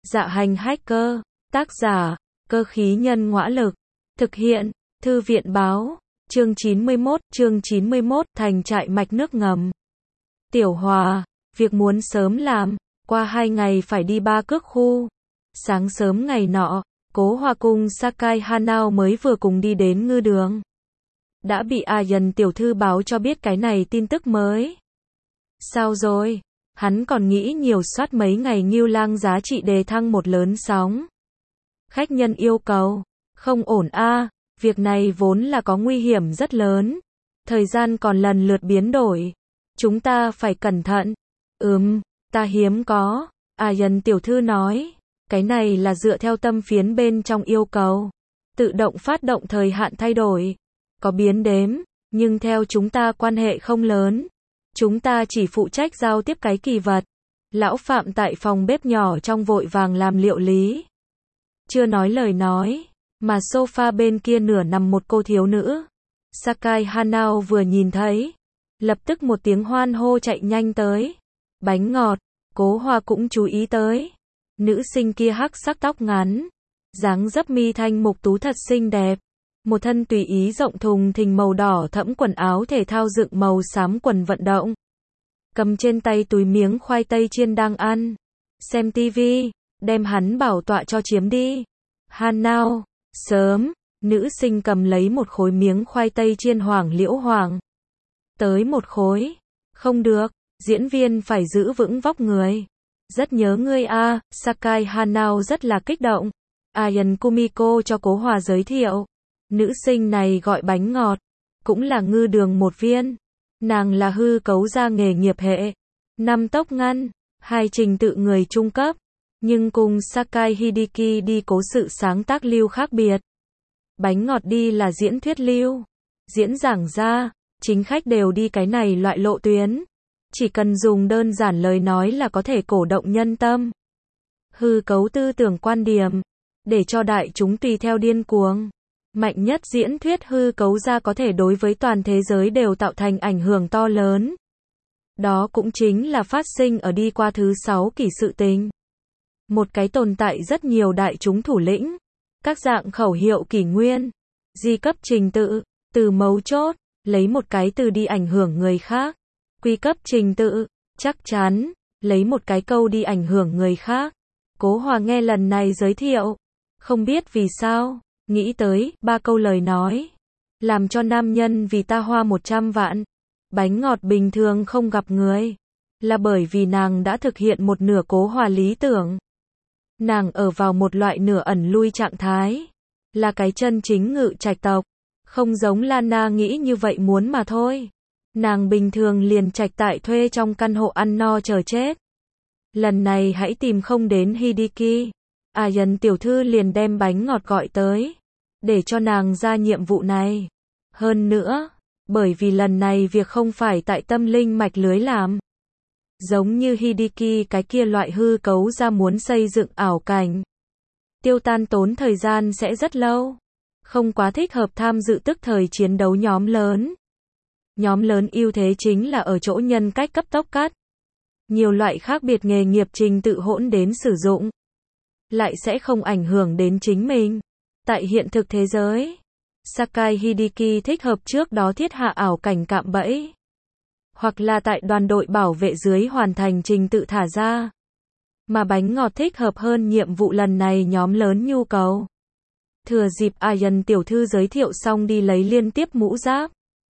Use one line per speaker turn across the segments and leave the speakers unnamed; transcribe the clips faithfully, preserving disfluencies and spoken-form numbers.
Dạ hành hacker, tác giả, cơ khí nhân ngõa lực, thực hiện, thư viện báo, chương chín mươi mốt, chương chín mươi mốt, thành trại mạch nước ngầm. Tiểu Hòa, việc muốn sớm làm, qua hai ngày phải đi ba cước khu. Sáng sớm ngày nọ, Cố Hòa cùng Sakai Hanao mới vừa cùng đi đến ngư đường. Đã bị A Dần tiểu thư báo cho biết cái này tin tức mới. Sao rồi? Hắn còn nghĩ nhiều soát mấy ngày Ngưu Lang giá trị đề thăng một lớn sóng. Khách nhân yêu cầu, không ổn a, việc này vốn là có nguy hiểm rất lớn. Thời gian còn lần lượt biến đổi. Chúng ta phải cẩn thận. Ừm, ta hiếm có. A Dần tiểu thư nói, cái này là dựa theo tâm phiến bên trong yêu cầu. Tự động phát động thời hạn thay đổi. Có biến đếm, nhưng theo chúng ta quan hệ không lớn. Chúng ta chỉ phụ trách giao tiếp cái kỳ vật. Lão Phạm tại phòng bếp nhỏ trong vội vàng làm liệu lý. Chưa nói lời nói, mà sofa bên kia nửa nằm một cô thiếu nữ. Sakai Hanao vừa nhìn thấy, lập tức một tiếng hoan hô chạy nhanh tới. Bánh ngọt, Cố Hòa cũng chú ý tới. Nữ sinh kia hắc sắc tóc ngắn, dáng dấp mi thanh mục tú thật xinh đẹp. Một thân tùy ý rộng thùng thình màu đỏ thẫm quần áo thể thao dựng màu xám quần vận động. Cầm trên tay túi miếng khoai tây chiên đang ăn. Xem tivi, đem hắn bảo tọa cho chiếm đi. Hanao, sớm, nữ sinh cầm lấy một khối miếng khoai tây chiên hoàng liễu hoàng. Tới một khối. Không được, diễn viên phải giữ vững vóc người. Rất nhớ ngươi a, Sakai Hanao rất là kích động. Ayan Kumiko cho Cố Hòa giới thiệu. Nữ sinh này gọi bánh ngọt, cũng là ngư đường một viên. Nàng là hư cấu gia nghề nghiệp hệ, năm tốc ngăn, hai trình tự người trung cấp, nhưng cùng Sakai Hideki đi cố sự sáng tác lưu khác biệt. Bánh ngọt đi là diễn thuyết lưu, diễn giảng ra, chính khách đều đi cái này loại lộ tuyến. Chỉ cần dùng đơn giản lời nói là có thể cổ động nhân tâm. Hư cấu tư tưởng quan điểm, để cho đại chúng tùy theo điên cuồng. Mạnh nhất diễn thuyết hư cấu ra có thể đối với toàn thế giới đều tạo thành ảnh hưởng to lớn. Đó cũng chính là phát sinh ở đi qua thứ sáu kỷ sự tình. Một cái tồn tại rất nhiều đại chúng thủ lĩnh, các dạng khẩu hiệu kỷ nguyên, di cấp trình tự, từ mấu chốt, lấy một cái từ đi ảnh hưởng người khác, quy cấp trình tự, chắc chắn, lấy một cái câu đi ảnh hưởng người khác. Cố Hòa nghe lần này giới thiệu, không biết vì sao. Nghĩ tới, ba câu lời nói. Làm cho nam nhân vì ta hoa một trăm vạn. Bánh ngọt bình thường không gặp người. Là bởi vì nàng đã thực hiện một nửa Cố Hòa lý tưởng. Nàng ở vào một loại nửa ẩn lui trạng thái. Là cái chân chính ngự trạch tộc. Không giống Lana nghĩ như vậy muốn mà thôi. Nàng bình thường liền trạch tại thuê trong căn hộ ăn no chờ chết. Lần này hãy tìm không đến Hideki. Ayan tiểu thư liền đem bánh ngọt gọi tới. Để cho nàng ra nhiệm vụ này. Hơn nữa, bởi vì lần này việc không phải tại tâm linh mạch lưới làm. Giống như Hideki cái kia loại hư cấu ra muốn xây dựng ảo cảnh. Tiêu tan tốn thời gian sẽ rất lâu. Không quá thích hợp tham dự tức thời chiến đấu nhóm lớn. Nhóm lớn ưu thế chính là ở chỗ nhân cách cấp tốc cắt. Nhiều loại khác biệt nghề nghiệp trình tự hỗn đến sử dụng. Lại sẽ không ảnh hưởng đến chính mình. Tại hiện thực thế giới, Sakai Hideki thích hợp trước đó thiết hạ ảo cảnh cạm bẫy. Hoặc là tại đoàn đội bảo vệ dưới hoàn thành trình tự thả ra. Mà bánh ngọt thích hợp hơn nhiệm vụ lần này nhóm lớn nhu cầu. Thừa dịp Ayan tiểu thư giới thiệu xong đi lấy liên tiếp mũ giáp.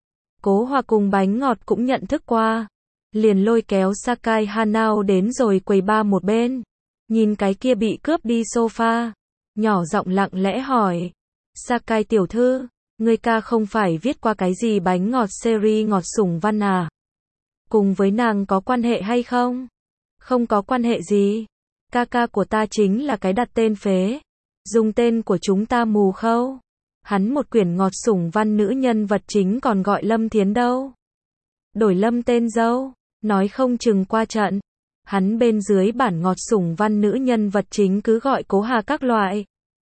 Cố Hòa cùng bánh ngọt cũng nhận thức qua. Liền lôi kéo Sakai Hanao đến rồi quầy bar một bên. Nhìn cái kia bị cướp đi sofa. Nhỏ giọng lặng lẽ hỏi. Sakai tiểu thư, người ca không phải viết qua cái gì bánh ngọt series ngọt sủng văn à? Cùng với nàng có quan hệ hay không? Không có quan hệ gì. Ca ca của ta chính là cái đặt tên phế. Dùng tên của chúng ta mù khâu. Hắn một quyển ngọt sủng văn nữ nhân vật chính còn gọi Lâm Thiến đâu. Đổi Lâm tên dâu, nói không chừng qua trận. Hắn bên dưới bản ngọt sủng văn nữ nhân vật chính cứ gọi Cố Hà các loại.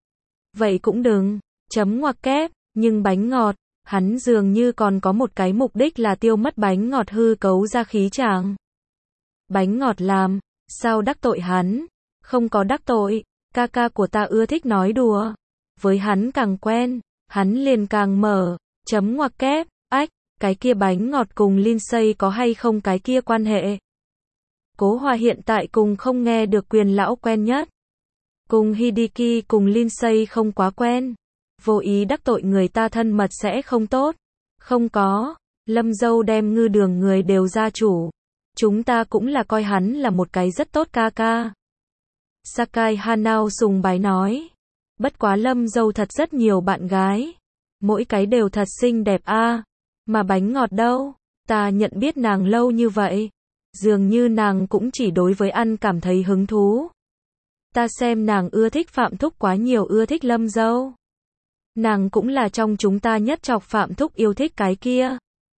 Vậy cũng đừng, chấm ngoặc kép, nhưng bánh ngọt, hắn dường như còn có một cái mục đích là tiêu mất bánh ngọt hư cấu ra khí chàng. Bánh ngọt làm, sao đắc tội hắn? Không có đắc tội, ca ca của ta ưa thích nói đùa. Với hắn càng quen, hắn liền càng mở, chấm ngoặc kép, ách, cái kia bánh ngọt cùng Lindsay có hay không cái kia quan hệ. Cố Hòa hiện tại cùng không nghe được Quyền lão quen nhất. Cùng Hideki cùng Lindsay không quá quen. Vô ý đắc tội người ta thân mật sẽ không tốt. Không có, Lâm dâu đem ngư đường người đều gia chủ. Chúng ta cũng là coi hắn là một cái rất tốt ca ca. Sakai Hanao sùng bái nói. Bất quá Lâm dâu thật rất nhiều bạn gái. Mỗi cái đều thật xinh đẹp a. À. Mà bánh ngọt đâu? Ta nhận biết nàng lâu như vậy. Dường như nàng cũng chỉ đối với ăn cảm thấy hứng thú. Ta xem nàng ưa thích Phạm Thúc quá nhiều ưa thích Lâm dâu. Nàng cũng là trong chúng ta nhất chọc Phạm Thúc yêu thích cái kia.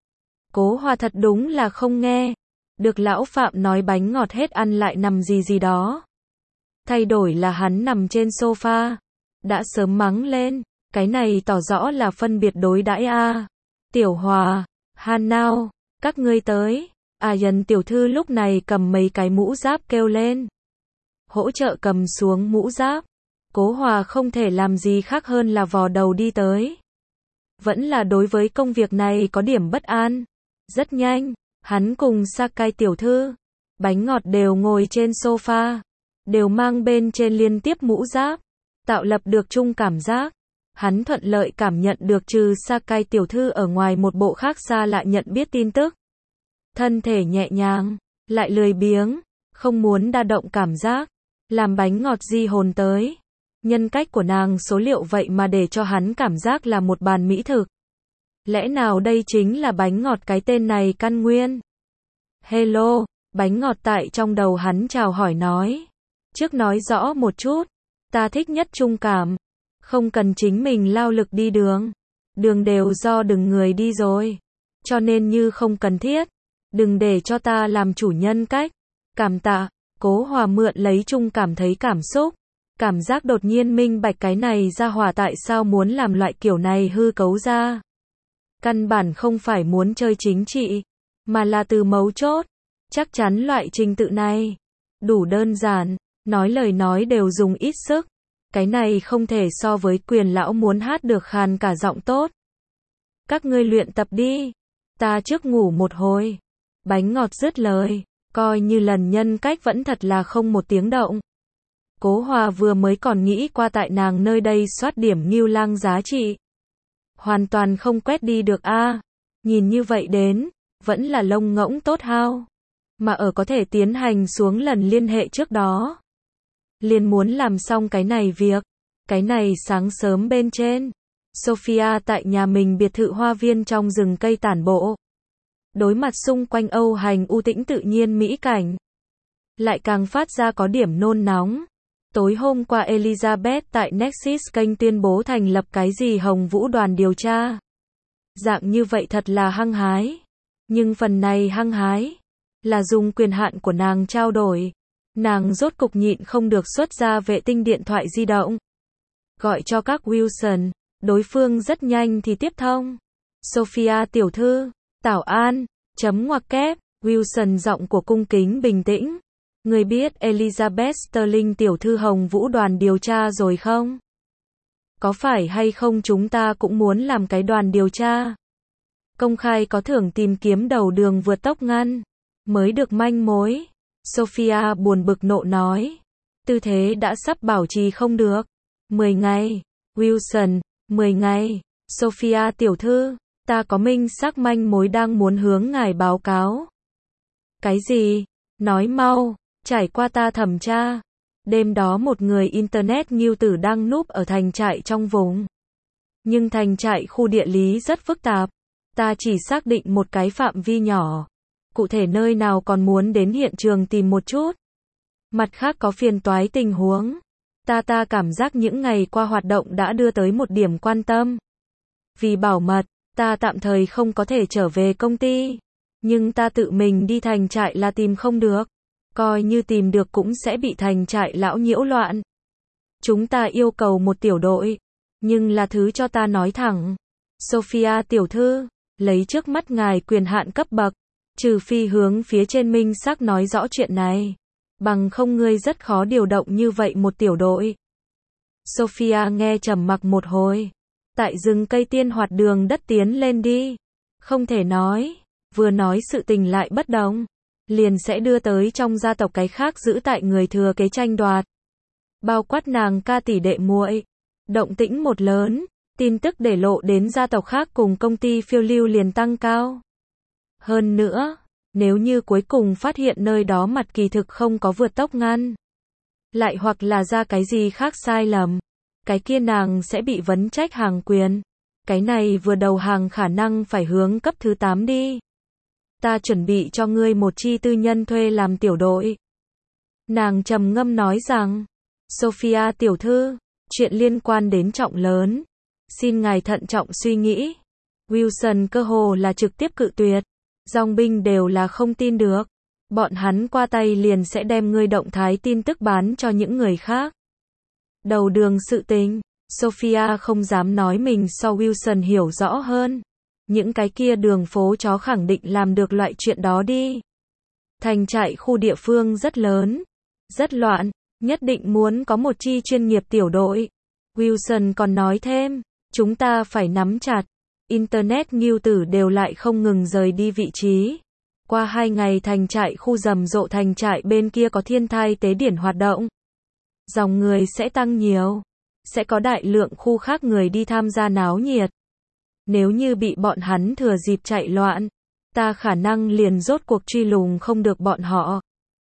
Cố Hòa thật đúng là không nghe. Được lão Phạm nói bánh ngọt hết ăn lại nằm gì gì đó. Thay đổi là hắn nằm trên sofa. Đã sớm mắng lên. Cái này tỏ rõ là phân biệt đối đãi a. À. Tiểu Hòa, Hanao, các ngươi tới. À Dần tiểu thư lúc này cầm mấy cái mũ giáp kêu lên. Hỗ trợ cầm xuống mũ giáp. Cố Hòa không thể làm gì khác hơn là vò đầu đi tới. Vẫn là đối với công việc này có điểm bất an. Rất nhanh, hắn cùng Sakai tiểu thư, bánh ngọt đều ngồi trên sofa, đều mang bên trên liên tiếp mũ giáp, tạo lập được chung cảm giác. Hắn thuận lợi cảm nhận được trừ Sakai tiểu thư ở ngoài một bộ khác xa lạ nhận biết tin tức. Thân thể nhẹ nhàng, lại lười biếng, không muốn đa động cảm giác, làm bánh ngọt di hồn tới. Nhân cách của nàng số liệu vậy mà để cho hắn cảm giác là một bàn mỹ thực. Lẽ nào đây chính là bánh ngọt cái tên này căn nguyên? Hello, bánh ngọt tại trong đầu hắn chào hỏi nói. Trước nói rõ một chút, ta thích nhất trung cảm. Không cần chính mình lao lực đi đường. Đường đều do đừng người đi rồi. Cho nên như không cần thiết. Đừng để cho ta làm chủ nhân cách. Cảm tạ, Cố Hòa mượn lấy chung cảm thấy cảm xúc. Cảm giác đột nhiên minh bạch cái này ra hòa tại sao muốn làm loại kiểu này hư cấu ra. Căn bản không phải muốn chơi chính trị, mà là từ mấu chốt. Chắc chắn loại trình tự này đủ đơn giản, nói lời nói đều dùng ít sức. Cái này không thể so với Quyền lão muốn hát được khàn cả giọng tốt. Các ngươi luyện tập đi, ta trước ngủ một hồi. Bánh ngọt dứt lời, coi như lần nhân cách vẫn thật là không một tiếng động. Cố Hòa vừa mới còn nghĩ qua tại nàng nơi đây soát điểm Ngưu Lang giá trị. Hoàn toàn không quét đi được a. À. Nhìn như vậy đến, vẫn là lông ngỗng tốt hao. Mà ở có thể tiến hành xuống lần liên hệ trước đó. Liền muốn làm xong cái này việc. Cái này sáng sớm bên trên. Sophia tại nhà mình biệt thự hoa viên trong rừng cây tản bộ. Đối mặt xung quanh âu hành u tĩnh tự nhiên mỹ cảnh. Lại càng phát ra có điểm nôn nóng. Tối hôm qua Elizabeth tại Nexus kênh tuyên bố thành lập cái gì Hồng Vũ đoàn điều tra. Dạng như vậy thật là hăng hái. Nhưng phần này hăng hái là dùng quyền hạn của nàng trao đổi. Nàng rốt cục nhịn không được xuất ra vệ tinh điện thoại di động. Gọi cho các Wilson, đối phương rất nhanh thì tiếp thông. Sophia tiểu thư, Tảo An, chấm ngoặc kép, Wilson giọng của cung kính bình tĩnh. Người biết Elizabeth Sterling tiểu thư Hồng Vũ đoàn điều tra rồi không? Có phải hay không chúng ta cũng muốn làm cái đoàn điều tra? Công khai có thưởng tìm kiếm đầu đường vượt tốc ngăn. Mới được manh mối. Sophia buồn bực nộ nói. Tư thế đã sắp bảo trì không được. mười ngày. Wilson, mười ngày. Sophia tiểu thư, ta có minh xác manh mối đang muốn hướng ngài báo cáo. Cái gì? Nói mau. Trải qua ta thẩm tra. Đêm đó một người Internet nghiêu tử đang núp ở thành trại trong vùng. Nhưng thành trại khu địa lý rất phức tạp. Ta chỉ xác định một cái phạm vi nhỏ. Cụ thể nơi nào còn muốn đến hiện trường tìm một chút. Mặt khác có phiền toái tình huống. Ta ta cảm giác những ngày qua hoạt động đã đưa tới một điểm quan tâm. Vì bảo mật, ta tạm thời không có thể trở về công ty. Nhưng ta tự mình đi thành trại là tìm không được. Coi như tìm được cũng sẽ bị thành trại lão nhiễu loạn. Chúng ta yêu cầu một tiểu đội. Nhưng là thứ cho ta nói thẳng. Sophia tiểu thư, lấy trước mắt ngài quyền hạn cấp bậc. Trừ phi hướng phía trên minh xác nói rõ chuyện này. Bằng không ngươi rất khó điều động như vậy một tiểu đội. Sophia nghe trầm mặc một hồi. Tại rừng cây tiên hoạt đường đất tiến lên đi. Không thể nói, vừa nói sự tình lại bất đồng. Liền sẽ đưa tới trong gia tộc cái khác giữ tại người thừa kế tranh đoạt. Bao quát nàng ca tỷ đệ muội. Động tĩnh một lớn, tin tức để lộ đến gia tộc khác cùng công ty phiêu lưu liền tăng cao. Hơn nữa, nếu như cuối cùng phát hiện nơi đó mặt kỳ thực không có vượt tốc ngăn, lại hoặc là ra cái gì khác sai lầm, cái kia nàng sẽ bị vấn trách hàng quyền. Cái này vừa đầu hàng khả năng phải hướng cấp thứ tám đi. Ta chuẩn bị cho ngươi một chi tư nhân thuê làm tiểu đội. Nàng trầm ngâm nói rằng, Sophia tiểu thư, chuyện liên quan đến trọng lớn. Xin ngài thận trọng suy nghĩ. Wilson cơ hồ là trực tiếp cự tuyệt. Dòng binh đều là không tin được. Bọn hắn qua tay liền sẽ đem ngươi động thái tin tức bán cho những người khác. Đầu đường sự tình, Sophia không dám nói mình so Wilson hiểu rõ hơn. Những cái kia đường phố chó khẳng định làm được loại chuyện đó đi. Thành trại khu địa phương rất lớn, rất loạn, nhất định muốn có một chi chuyên nghiệp tiểu đội. Wilson còn nói thêm, chúng ta phải nắm chặt. Internet nghiêu tử đều lại không ngừng rời đi vị trí. Qua hai ngày thành trại khu rầm rộ thành trại bên kia có thiên thai tế điển hoạt động. Dòng người sẽ tăng nhiều. Sẽ có đại lượng khu khác người đi tham gia náo nhiệt. Nếu như bị bọn hắn thừa dịp chạy loạn, ta khả năng liền rốt cuộc truy lùng không được bọn họ.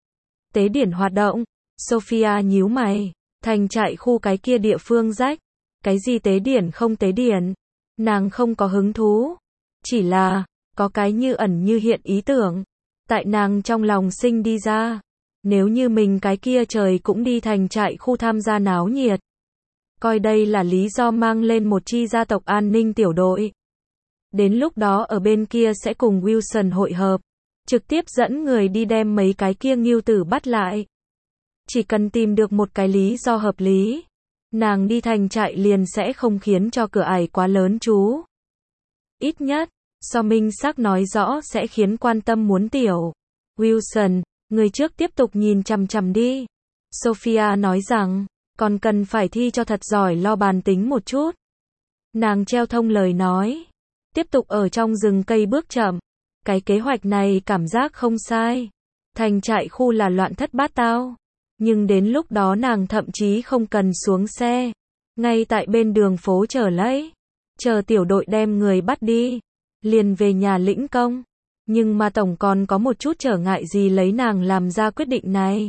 Tế điển hoạt động, Sophia nhíu mày, thành trại khu cái kia địa phương rách, cái gì tế điển không tế điển, nàng không có hứng thú, chỉ là, có cái như ẩn như hiện ý tưởng, tại nàng trong lòng sinh đi ra, nếu như mình cái kia trời cũng đi thành trại khu tham gia náo nhiệt. Coi đây là lý do mang lên một chi gia tộc an ninh tiểu đội. Đến lúc đó ở bên kia sẽ cùng Wilson hội hợp, trực tiếp dẫn người đi đem mấy cái kia nghiêu tử bắt lại. Chỉ cần tìm được một cái lý do hợp lý, nàng đi thành trại liền sẽ không khiến cho cửa ải quá lớn chú. Ít nhất, so minh xác nói rõ sẽ khiến quan tâm muốn tiểu. Wilson, người trước tiếp tục nhìn chằm chằm đi. Sophia nói rằng, còn cần phải thi cho thật giỏi lo bàn tính một chút. Nàng treo thông lời nói. Tiếp tục ở trong rừng cây bước chậm. Cái kế hoạch này cảm giác không sai. Thành trại khu là loạn thất bát tao. Nhưng đến lúc đó nàng thậm chí không cần xuống xe. Ngay tại bên đường phố chờ lấy. Chờ tiểu đội đem người bắt đi. Liền về nhà lĩnh công. Nhưng mà tổng còn có một chút trở ngại gì lấy nàng làm ra quyết định này.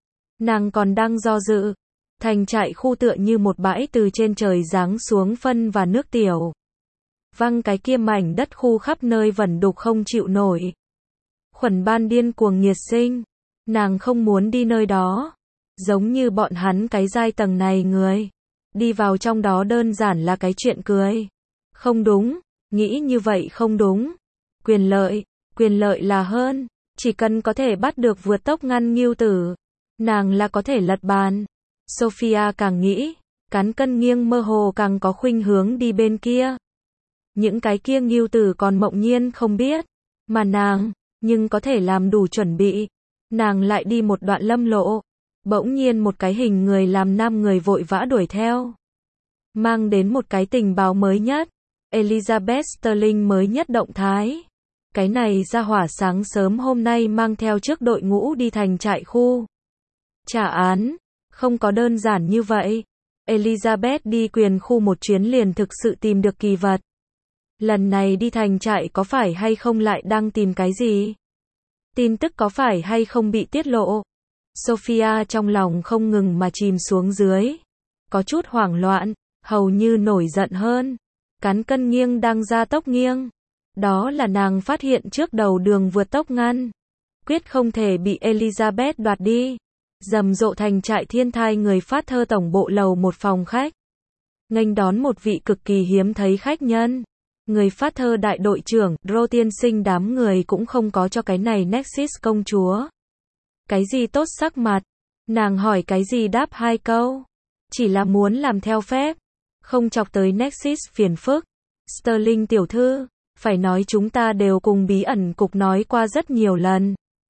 Nàng còn đang do dự. Thành trại khu tựa như một bãi từ trên trời giáng xuống phân và nước tiểu. Văng cái kia mảnh đất khu khắp nơi vẩn đục không chịu nổi. Khuẩn ban điên cuồng nhiệt sinh. Nàng không muốn đi nơi đó. Giống như bọn hắn cái giai tầng này người. Đi vào trong đó đơn giản là cái chuyện cười. Không đúng. Nghĩ như vậy không đúng. Quyền lợi. Quyền lợi là hơn. Chỉ cần có thể bắt được vượt tốc ngăn nghiêu tử. Nàng là có thể lật bàn. Sophia càng nghĩ, cán cân nghiêng mơ hồ càng có khuynh hướng đi bên kia. Những cái kia nghiêu tử còn mộng nhiên không biết, mà nàng, nhưng có thể làm đủ chuẩn bị. Nàng lại đi một đoạn lâm lộ, bỗng nhiên một cái hình người làm nam người vội vã đuổi theo. Mang đến một cái tình báo mới nhất, Elizabeth Sterling mới nhất động thái. Cái này ra hỏa sáng sớm hôm nay mang theo trước đội ngũ đi thành trại khu. Trả án. Không có đơn giản như vậy. Elizabeth đi quyền khu một chuyến liền thực sự tìm được kỳ vật. Lần này đi thành trại có phải hay không lại đang tìm cái gì? Tin tức có phải hay không bị tiết lộ? Sophia trong lòng không ngừng mà chìm xuống dưới. Có chút hoảng loạn, hầu như nổi giận hơn. Cán cân nghiêng đang ra tốc nghiêng. Đó là nàng phát hiện trước đầu đường vượt tốc ngăn. Quyết không thể bị Elizabeth đoạt đi. Rầm rộ thành trại thiên thai người phát thơ tổng bộ lầu một phòng khách. Nghênh đón một vị cực kỳ hiếm thấy khách nhân. Người phát thơ đại đội trưởng, Rô tiên sinh đám người cũng không có cho cái này Nexus công chúa. Cái gì tốt sắc mặt. Nàng hỏi cái gì đáp hai câu. Chỉ là muốn làm theo phép. Không chọc tới Nexus phiền phức. Sterling tiểu thư, phải nói chúng ta đều cùng bí ẩn cục nói qua rất nhiều lần.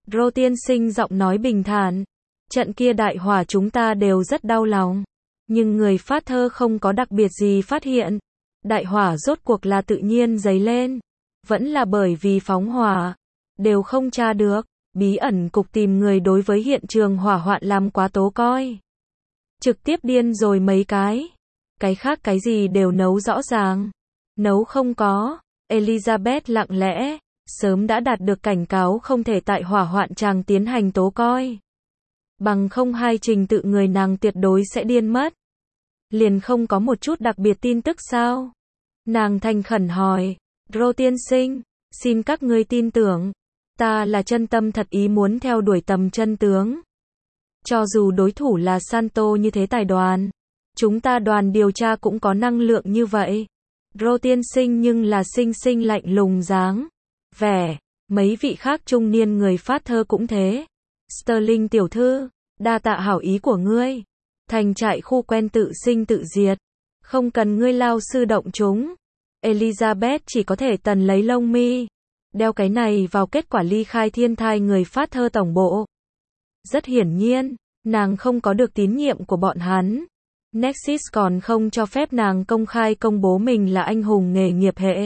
Rô tiên sinh giọng nói bình thản. Trận kia đại hỏa chúng ta đều rất đau lòng. Nhưng người phát thơ không có đặc biệt gì phát hiện. Đại hỏa rốt cuộc là tự nhiên dấy lên. Vẫn là bởi vì phóng hỏa. Đều không tra được. Bí ẩn cục tìm người đối với hiện trường hỏa hoạn làm quá tố coi. Trực tiếp điên rồi mấy cái. Cái khác cái gì đều nấu rõ ràng. Nấu không có. Elizabeth lặng lẽ. Sớm đã đạt được cảnh cáo không thể tại hỏa hoạn tràng tiến hành tố coi. Bằng không hai trình tự người nàng tuyệt đối sẽ điên mất. Liền không có một chút đặc biệt tin tức sao? Nàng thành khẩn hỏi. Rô tiên sinh, xin các ngươi tin tưởng. Ta là chân tâm thật ý muốn theo đuổi tầm chân tướng. Cho dù đối thủ là Santo như thế tài đoàn. Chúng ta đoàn điều tra cũng có năng lượng như vậy. Rô tiên sinh nhưng là sinh sinh lạnh lùng dáng vẻ. Mấy vị khác trung niên người phát thơ cũng thế. Sterling tiểu thư, đa tạ hảo ý của ngươi. Thành trại khu quen tự sinh tự diệt. Không cần ngươi lao sư động chúng. Elizabeth chỉ có thể tần lấy lông mi. Đeo cái này vào kết quả ly khai thiên thai người phát thơ tổng bộ. Rất hiển nhiên, nàng không có được tín nhiệm của bọn hắn. Nexus còn không cho phép nàng công khai công bố mình là anh hùng nghề nghiệp hệ.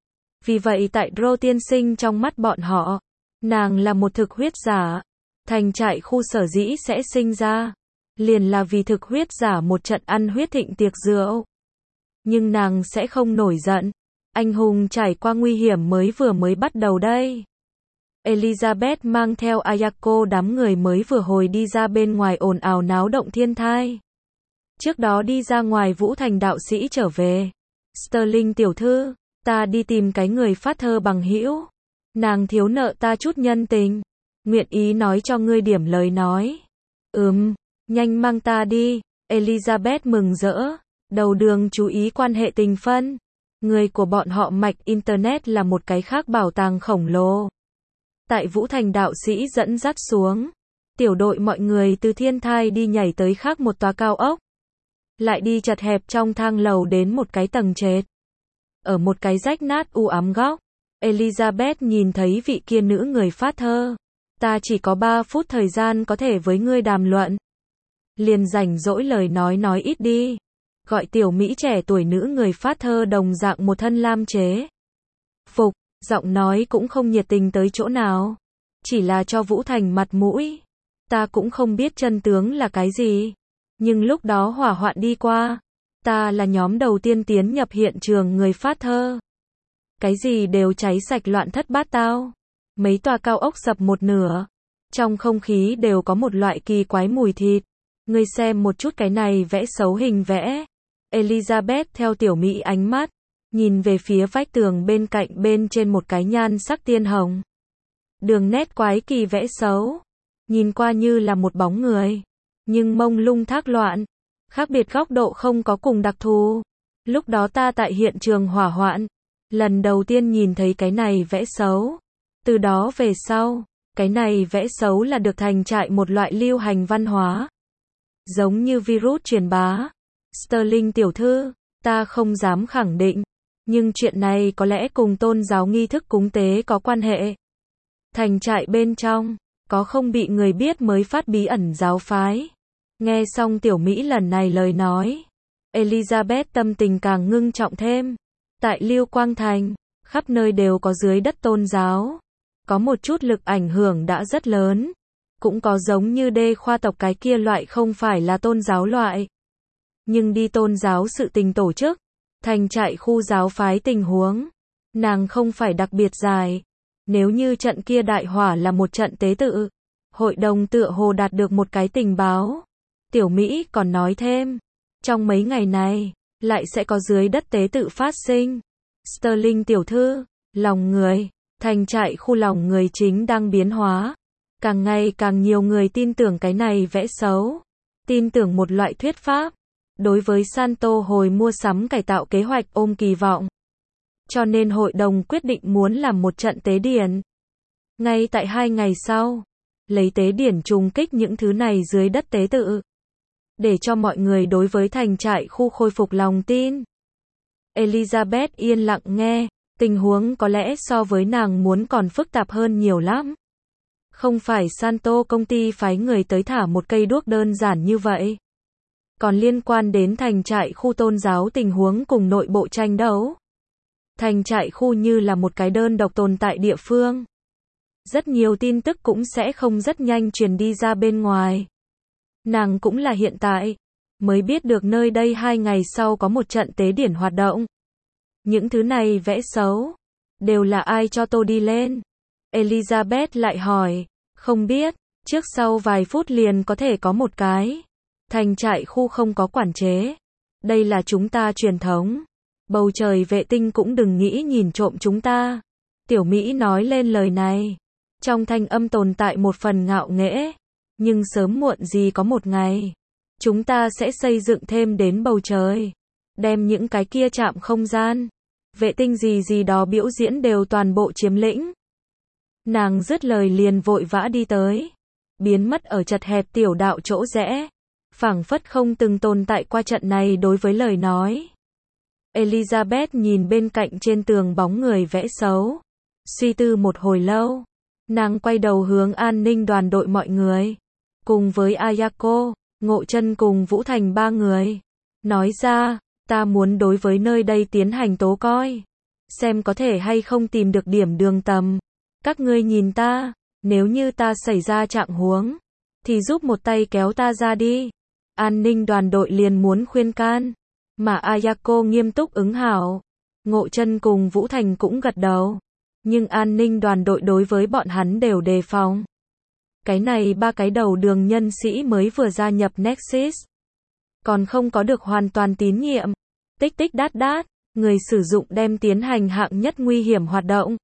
Vì vậy tại Rô tiên sinh trong mắt bọn họ, nàng là một thực huyết giả. Thành trại khu sở dĩ sẽ sinh ra, liền là vì thực huyết giả một trận ăn huyết thịnh tiệc rượu. Nhưng nàng sẽ không nổi giận. Anh hùng trải qua nguy hiểm mới vừa mới bắt đầu đây. Elizabeth mang theo Ayako đám người mới vừa hồi đi ra bên ngoài ồn ào náo động thiên thai. Trước đó đi ra ngoài Vũ Thành đạo sĩ trở về. Sterling tiểu thư, ta đi tìm cái người phát thơ bằng hữu. Nàng thiếu nợ ta chút nhân tình. Nguyện ý nói cho ngươi điểm lời nói. Ừm, nhanh mang ta đi. Elizabeth mừng rỡ. Đầu đường chú ý quan hệ tình phân. Người của bọn họ mạch Internet là một cái khác bảo tàng khổng lồ. Tại Vũ Thành đạo sĩ dẫn dắt xuống. Tiểu đội mọi người từ thiên thai đi nhảy tới khác một tòa cao ốc. Lại đi chật hẹp trong thang lầu đến một cái tầng trệt. Ở một cái rách nát u ám góc. Elizabeth nhìn thấy vị kia nữ người phát thơ. Ta chỉ có ba phút thời gian có thể với ngươi đàm luận. Liền rảnh rỗi lời nói nói ít đi. Gọi tiểu Mỹ trẻ tuổi nữ người phát thơ đồng dạng một thân lam chế. Phục, giọng nói cũng không nhiệt tình tới chỗ nào. Chỉ là cho Vũ Thành mặt mũi. Ta cũng không biết chân tướng là cái gì. Nhưng lúc đó hỏa hoạn đi qua. Ta là nhóm đầu tiên tiến nhập hiện trường người phát thơ. Cái gì đều cháy sạch loạn thất bát tao. Mấy tòa cao ốc sập một nửa. Trong không khí đều có một loại kỳ quái mùi thịt. Ngươi xem một chút cái này vẽ xấu hình vẽ. Elizabeth theo tiểu Mỹ ánh mắt. Nhìn về phía vách tường bên cạnh bên trên một cái nhan sắc tiên hồng. Đường nét quái kỳ vẽ xấu. Nhìn qua như là một bóng người. Nhưng mông lung thác loạn. Khác biệt góc độ không có cùng đặc thù. Lúc đó ta tại hiện trường hỏa hoạn. Lần đầu tiên nhìn thấy cái này vẽ xấu. Từ đó về sau, cái này vẽ xấu là được thành trại một loại lưu hành văn hóa. Giống như virus truyền bá. Sterling tiểu thư, ta không dám khẳng định. Nhưng chuyện này có lẽ cùng tôn giáo nghi thức cúng tế có quan hệ. Thành trại bên trong, có không bị người biết mới phát bí ẩn giáo phái. Nghe xong tiểu Mỹ lần này lời nói. Elizabeth tâm tình càng ngưng trọng thêm. Tại Lưu Quang Thành, khắp nơi đều có dưới đất tôn giáo. Có một chút lực ảnh hưởng đã rất lớn. Cũng có giống như đê khoa tộc cái kia loại không phải là tôn giáo loại. Nhưng đi tôn giáo sự tình tổ chức. Thành trại khu giáo phái tình huống. Nàng không phải đặc biệt dài. Nếu như trận kia đại hỏa là một trận tế tự. Hội đồng tựa hồ đạt được một cái tình báo. Tiểu Mỹ còn nói thêm. Trong mấy ngày này, lại sẽ có dưới đất tế tự phát sinh. Sterling tiểu thư, lòng người, thành trại khu lòng người chính đang biến hóa. Càng ngày càng nhiều người tin tưởng cái này vẽ xấu. Tin tưởng một loại thuyết pháp. Đối với Santo hồi mua sắm cải tạo kế hoạch ôm kỳ vọng. Cho nên hội đồng quyết định muốn làm một trận tế điển. Ngay tại hai ngày sau, lấy tế điển trùng kích những thứ này dưới đất tế tự. Để cho mọi người đối với thành trại khu khôi phục lòng tin. Elizabeth yên lặng nghe, tình huống có lẽ so với nàng muốn còn phức tạp hơn nhiều lắm. Không phải Santo công ty phái người tới thả một cây đuốc đơn giản như vậy. Còn liên quan đến thành trại khu tôn giáo tình huống cùng nội bộ tranh đấu. Thành trại khu như là một cái đơn độc tồn tại địa phương. Rất nhiều tin tức cũng sẽ không rất nhanh truyền đi ra bên ngoài. Nàng cũng là hiện tại, mới biết được nơi đây hai ngày sau có một trận tế điển hoạt động. Những thứ này vẽ xấu, đều là ai cho tôi đi lên? Elizabeth lại hỏi, không biết, trước sau vài phút liền có thể có một cái. Thành trại khu không có quản chế. Đây là chúng ta truyền thống. Bầu trời vệ tinh cũng đừng nghĩ nhìn trộm chúng ta. Tiểu Mỹ nói lên lời này. Trong thanh âm tồn tại một phần ngạo nghễ. Nhưng sớm muộn gì có một ngày. Chúng ta sẽ xây dựng thêm đến bầu trời. Đem những cái kia chạm không gian. Vệ tinh gì gì đó biểu diễn đều toàn bộ chiếm lĩnh. Nàng dứt lời liền vội vã đi tới. Biến mất ở chật hẹp tiểu đạo chỗ rẽ. Phảng phất không từng tồn tại qua trận này đối với lời nói. Elizabeth nhìn bên cạnh trên tường bóng người vẽ xấu. Suy tư một hồi lâu. Nàng quay đầu hướng an ninh đoàn đội mọi người. Cùng với Ayako, Ngộ Chân cùng Vũ Thành ba người. Nói ra, ta muốn đối với nơi đây tiến hành tố coi. Xem có thể hay không tìm được điểm đường tầm. Các ngươi nhìn ta, nếu như ta xảy ra trạng huống, thì giúp một tay kéo ta ra đi. An ninh đoàn đội liền muốn khuyên can. Mà Ayako nghiêm túc ứng hảo. Ngộ Chân cùng Vũ Thành cũng gật đầu. Nhưng an ninh đoàn đội đối với bọn hắn đều đề phòng. Cái này ba cái đầu đường nhân sĩ mới vừa gia nhập Nexus. Còn không có được hoàn toàn tín nhiệm. Tích tích đát đát, người sử dụng đem tiến hành hạng nhất nguy hiểm hoạt động.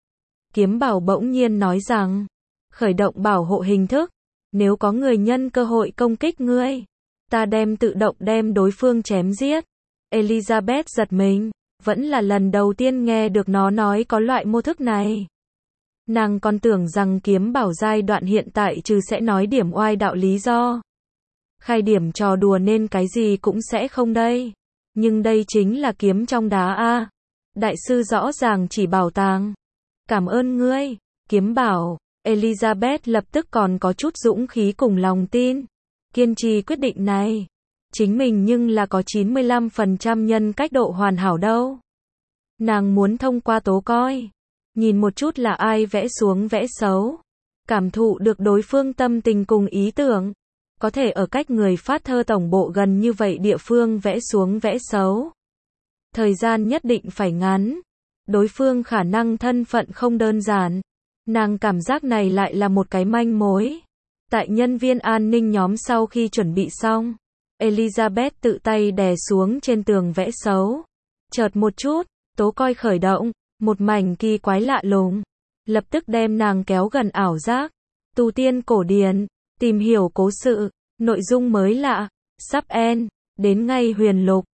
Kiếm Bảo bỗng nhiên nói rằng, khởi động bảo hộ hình thức. Nếu có người nhân cơ hội công kích ngươi, ta đem tự động đem đối phương chém giết. Elizabeth giật mình, vẫn là lần đầu tiên nghe được nó nói có loại mô thức này. Nàng còn tưởng rằng Kiếm Bảo giai đoạn hiện tại trừ sẽ nói điểm oai đạo lý do. Khai điểm trò đùa nên cái gì cũng sẽ không đây. Nhưng đây chính là kiếm trong đá a. Đại sư rõ ràng chỉ bảo tàng. Cảm ơn ngươi, Kiếm Bảo. Elizabeth lập tức còn có chút dũng khí cùng lòng tin. Kiên trì quyết định này. Chính mình nhưng là có chín mươi lăm phần trăm nhân cách độ hoàn hảo đâu. Nàng muốn thông qua tố coi. Nhìn một chút là ai vẽ xuống vẽ xấu. Cảm thụ được đối phương tâm tình cùng ý tưởng. Có thể ở cách người phát thơ tổng bộ gần như vậy địa phương vẽ xuống vẽ xấu. Thời gian nhất định phải ngắn. Đối phương khả năng thân phận không đơn giản. Nàng cảm giác này lại là một cái manh mối. Tại nhân viên an ninh nhóm sau khi chuẩn bị xong, Elizabeth tự tay đè xuống trên tường vẽ xấu. Chợt một chút, tố coi khởi động, một mảnh kỳ quái lạ lùng. Lập tức đem nàng kéo gần ảo giác. Tu tiên cổ điển, tìm hiểu cố sự, nội dung mới lạ, sắp end, đến ngay huyền lục.